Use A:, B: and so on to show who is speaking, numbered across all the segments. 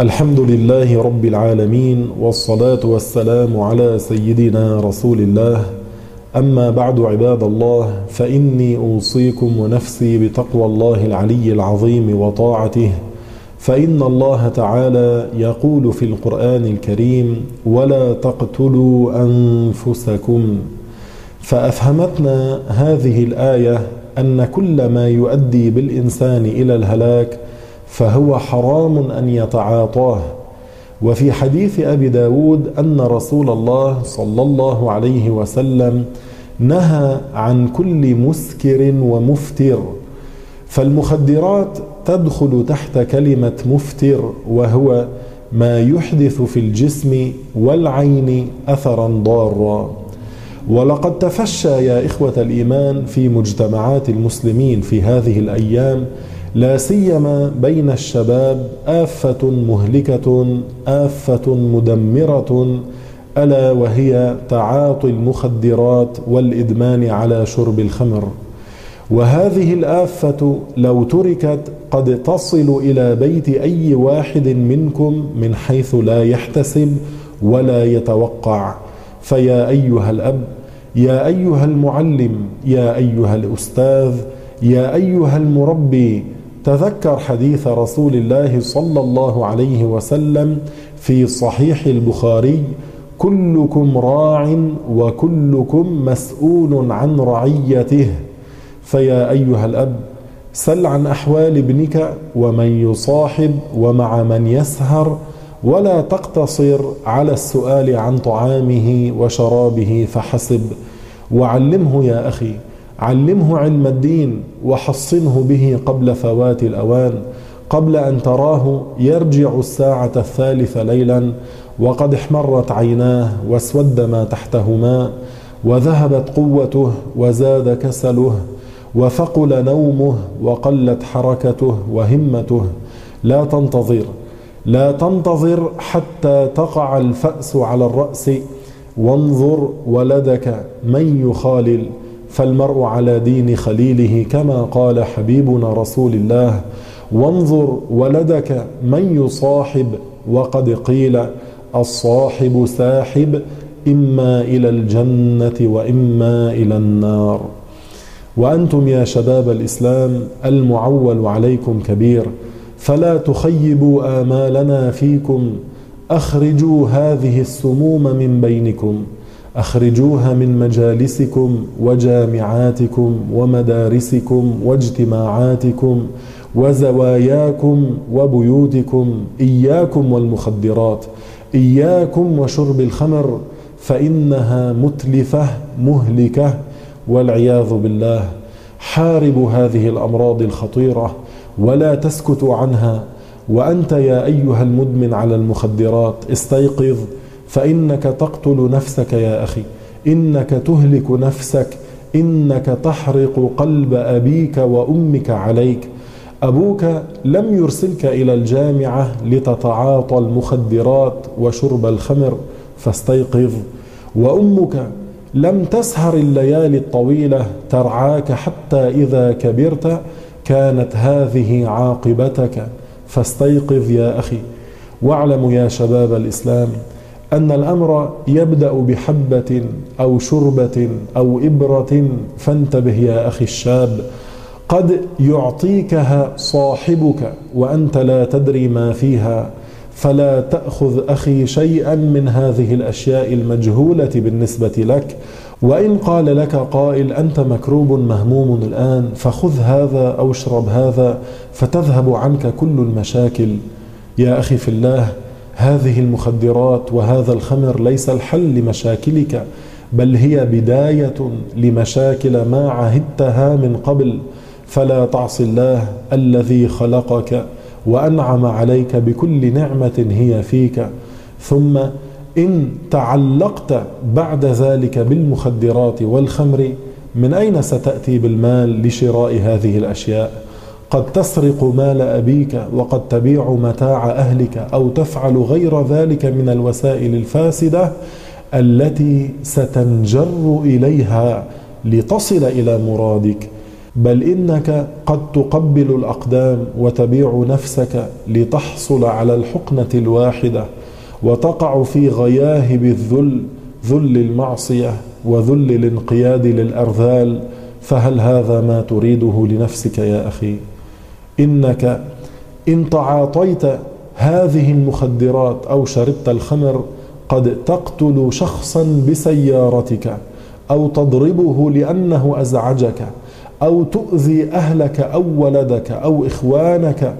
A: الحمد لله رب العالمين، والصلاة والسلام على سيدنا رسول الله. أما بعد، عباد الله، فإني أوصيكم ونفسي بتقوى الله العلي العظيم وطاعته، فإن الله تعالى يقول في القرآن الكريم: ولا تقتلوا أنفسكم. فأفهمتنا هذه الآية أن كل ما يؤدي بالإنسان إلى الهلاك فهو حرام أن يتعاطاه. وفي حديث أبي داود أن رسول الله صلى الله عليه وسلم نهى عن كل مسكر ومفتر، فالمخدرات تدخل تحت كلمة مفتر، وهو ما يحدث في الجسم والعين أثرا ضارا. ولقد تفشى يا إخوة الإيمان في مجتمعات المسلمين في هذه الأيام، لا سيما بين الشباب، آفة مهلكة، آفة مدمرة، ألا وهي تعاطي المخدرات والإدمان على شرب الخمر. وهذه الآفة لو تركت قد تصل إلى بيت أي واحد منكم من حيث لا يحتسب ولا يتوقع. فيا أيها الأب، يا أيها المعلم، يا أيها الأستاذ، يا أيها المربي، تذكر حديث رسول الله صلى الله عليه وسلم في صحيح البخاري: كلكم راع وكلكم مسؤول عن رعيته. فيا أيها الأب، سل عن أحوال ابنك ومن يصاحب ومع من يسهر، ولا تقتصر على السؤال عن طعامه وشرابه فحسب. وعلمه يا أخي، علمه علم الدين، وحصنه به قبل فوات الأوان، قبل أن تراه يرجع الساعة الثالثة ليلا وقد احمرت عيناه واسود ما تحتهما، وذهبت قوته وزاد كسله وثقل نومه وقلت حركته وهمته. لا تنتظر، لا تنتظر حتى تقع الفأس على الرأس، وانظر ولدك من يخالل، فالمرء على دين خليله، كما قال حبيبنا رسول الله: وانظر ولدك من يصاحب، وقد قيل: الصاحب ساحب، إما إلى الجنة وإما إلى النار. وأنتم يا شباب الإسلام المعول عليكم كبير، فلا تخيبوا آمالنا فيكم. أخرجوا هذه السموم من بينكم، أخرجوها من مجالسكم وجامعاتكم ومدارسكم واجتماعاتكم وزواياكم وبيوتكم. إياكم والمخدرات، إياكم وشرب الخمر، فإنها متلفة مهلكة والعياذ بالله. حاربوا هذه الأمراض الخطيرة ولا تسكتوا عنها. وأنت يا أيها المدمن على المخدرات، استيقظ، فإنك تقتل نفسك يا أخي، إنك تهلك نفسك، إنك تحرق قلب أبيك وأمك عليك. أبوك لم يرسلك إلى الجامعة لتتعاطى المخدرات وشرب الخمر، فاستيقظ. وأمك لم تسهر الليالي الطويلة ترعاك حتى إذا كبرت كانت هذه عاقبتك، فاستيقظ يا أخي. واعلموا يا شباب الإسلام أن الأمر يبدأ بحبة أو شربة أو إبرة، فانتبه يا أخي الشاب. قد يعطيكها صاحبك وأنت لا تدري ما فيها، فلا تأخذ أخي شيئا من هذه الأشياء المجهولة بالنسبة لك. وإن قال لك قائل: أنت مكروب مهموم الآن، فخذ هذا أو اشرب هذا فتذهب عنك كل المشاكل. يا أخي في الله، هذه المخدرات وهذا الخمر ليس الحل لمشاكلك، بل هي بداية لمشاكل ما عهدتها من قبل. فلا تعص الله الذي خلقك وأنعم عليك بكل نعمة هي فيك. ثم إن تعلقت بعد ذلك بالمخدرات والخمر، من أين ستأتي بالمال لشراء هذه الأشياء؟ قد تسرق مال أبيك، وقد تبيع متاع أهلك، أو تفعل غير ذلك من الوسائل الفاسدة التي ستنجر إليها لتصل إلى مرادك. بل إنك قد تقبل الأقدام وتبيع نفسك لتحصل على الحقنة الواحدة، وتقع في غياهب الذل، ذل المعصية وذل الانقياد للأرذال. فهل هذا ما تريده لنفسك يا أخي؟ إنك إن تعاطيت هذه المخدرات أو شربت الخمر قد تقتل شخصا بسيارتك، أو تضربه لأنه أزعجك، أو تؤذي أهلك أو ولدك أو إخوانك،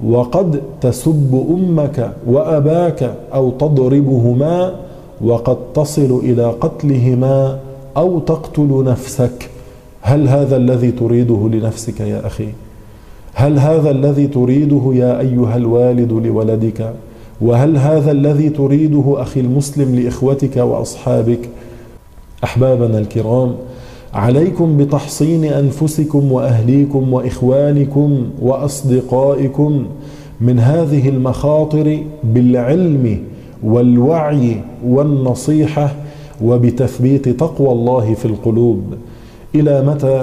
A: وقد تسب أمك وأباك أو تضربهما، وقد تصل إلى قتلهما أو تقتل نفسك. هل هذا الذي تريده لنفسك يا أخي؟ هل هذا الذي تريده يا أيها الوالد لولدك؟ وهل هذا الذي تريده أخي المسلم لإخوتك وأصحابك؟ أحبابنا الكرام، عليكم بتحصين أنفسكم وأهليكم وإخوانكم وأصدقائكم من هذه المخاطر بالعلم والوعي والنصيحة، وبتثبيت تقوى الله في القلوب. إلى متى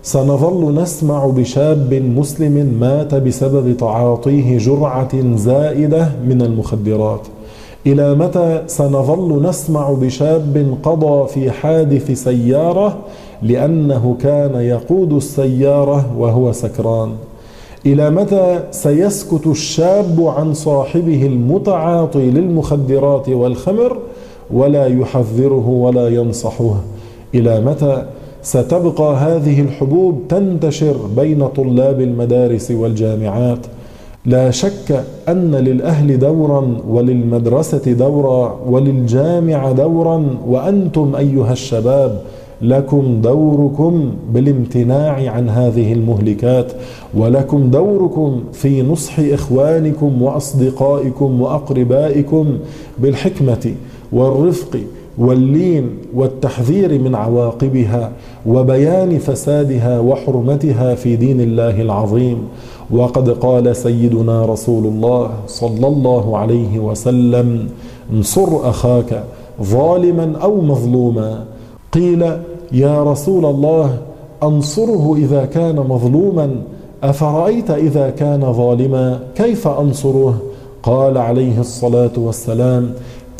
A: سنظل نسمع بشاب مسلم مات بسبب تعاطيه جرعة زائدة من المخدرات؟ إلى متى سنظل نسمع بشاب قضى في حادث سيارة لأنه كان يقود السيارة وهو سكران؟ إلى متى سيسكت الشاب عن صاحبه المتعاطي للمخدرات والخمر ولا يحذره ولا ينصحه؟ إلى متى ستبقى هذه الحبوب تنتشر بين طلاب المدارس والجامعات؟ لا شك أن للأهل دورا، وللمدرسة دورا، وللجامعة دورا، وأنتم أيها الشباب لكم دوركم بالامتناع عن هذه المهلكات، ولكم دوركم في نصح إخوانكم وأصدقائكم وأقربائكم بالحكمة والرفق واللين والتحذير من عواقبها وبيان فسادها وحرمتها في دين الله العظيم. وقد قال سيدنا رسول الله صلى الله عليه وسلم: انصر أخاك ظالما أو مظلوما. قيل: يا رسول الله أنصره إذا كان مظلوما، أفرأيت إذا كان ظالما كيف أنصره؟ قال عليه الصلاة والسلام: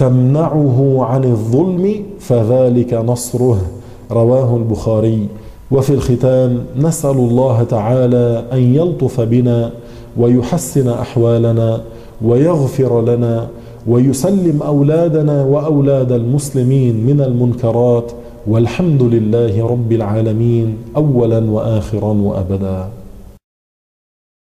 A: تمنعه عن الظلم فذلك نصره. رواه البخاري. وفي الختام نسأل الله تعالى أن يلطف بنا ويحسن أحوالنا ويغفر لنا ويسلم أولادنا وأولاد المسلمين من المنكرات، والحمد لله رب العالمين أولا وآخرا وأبدا.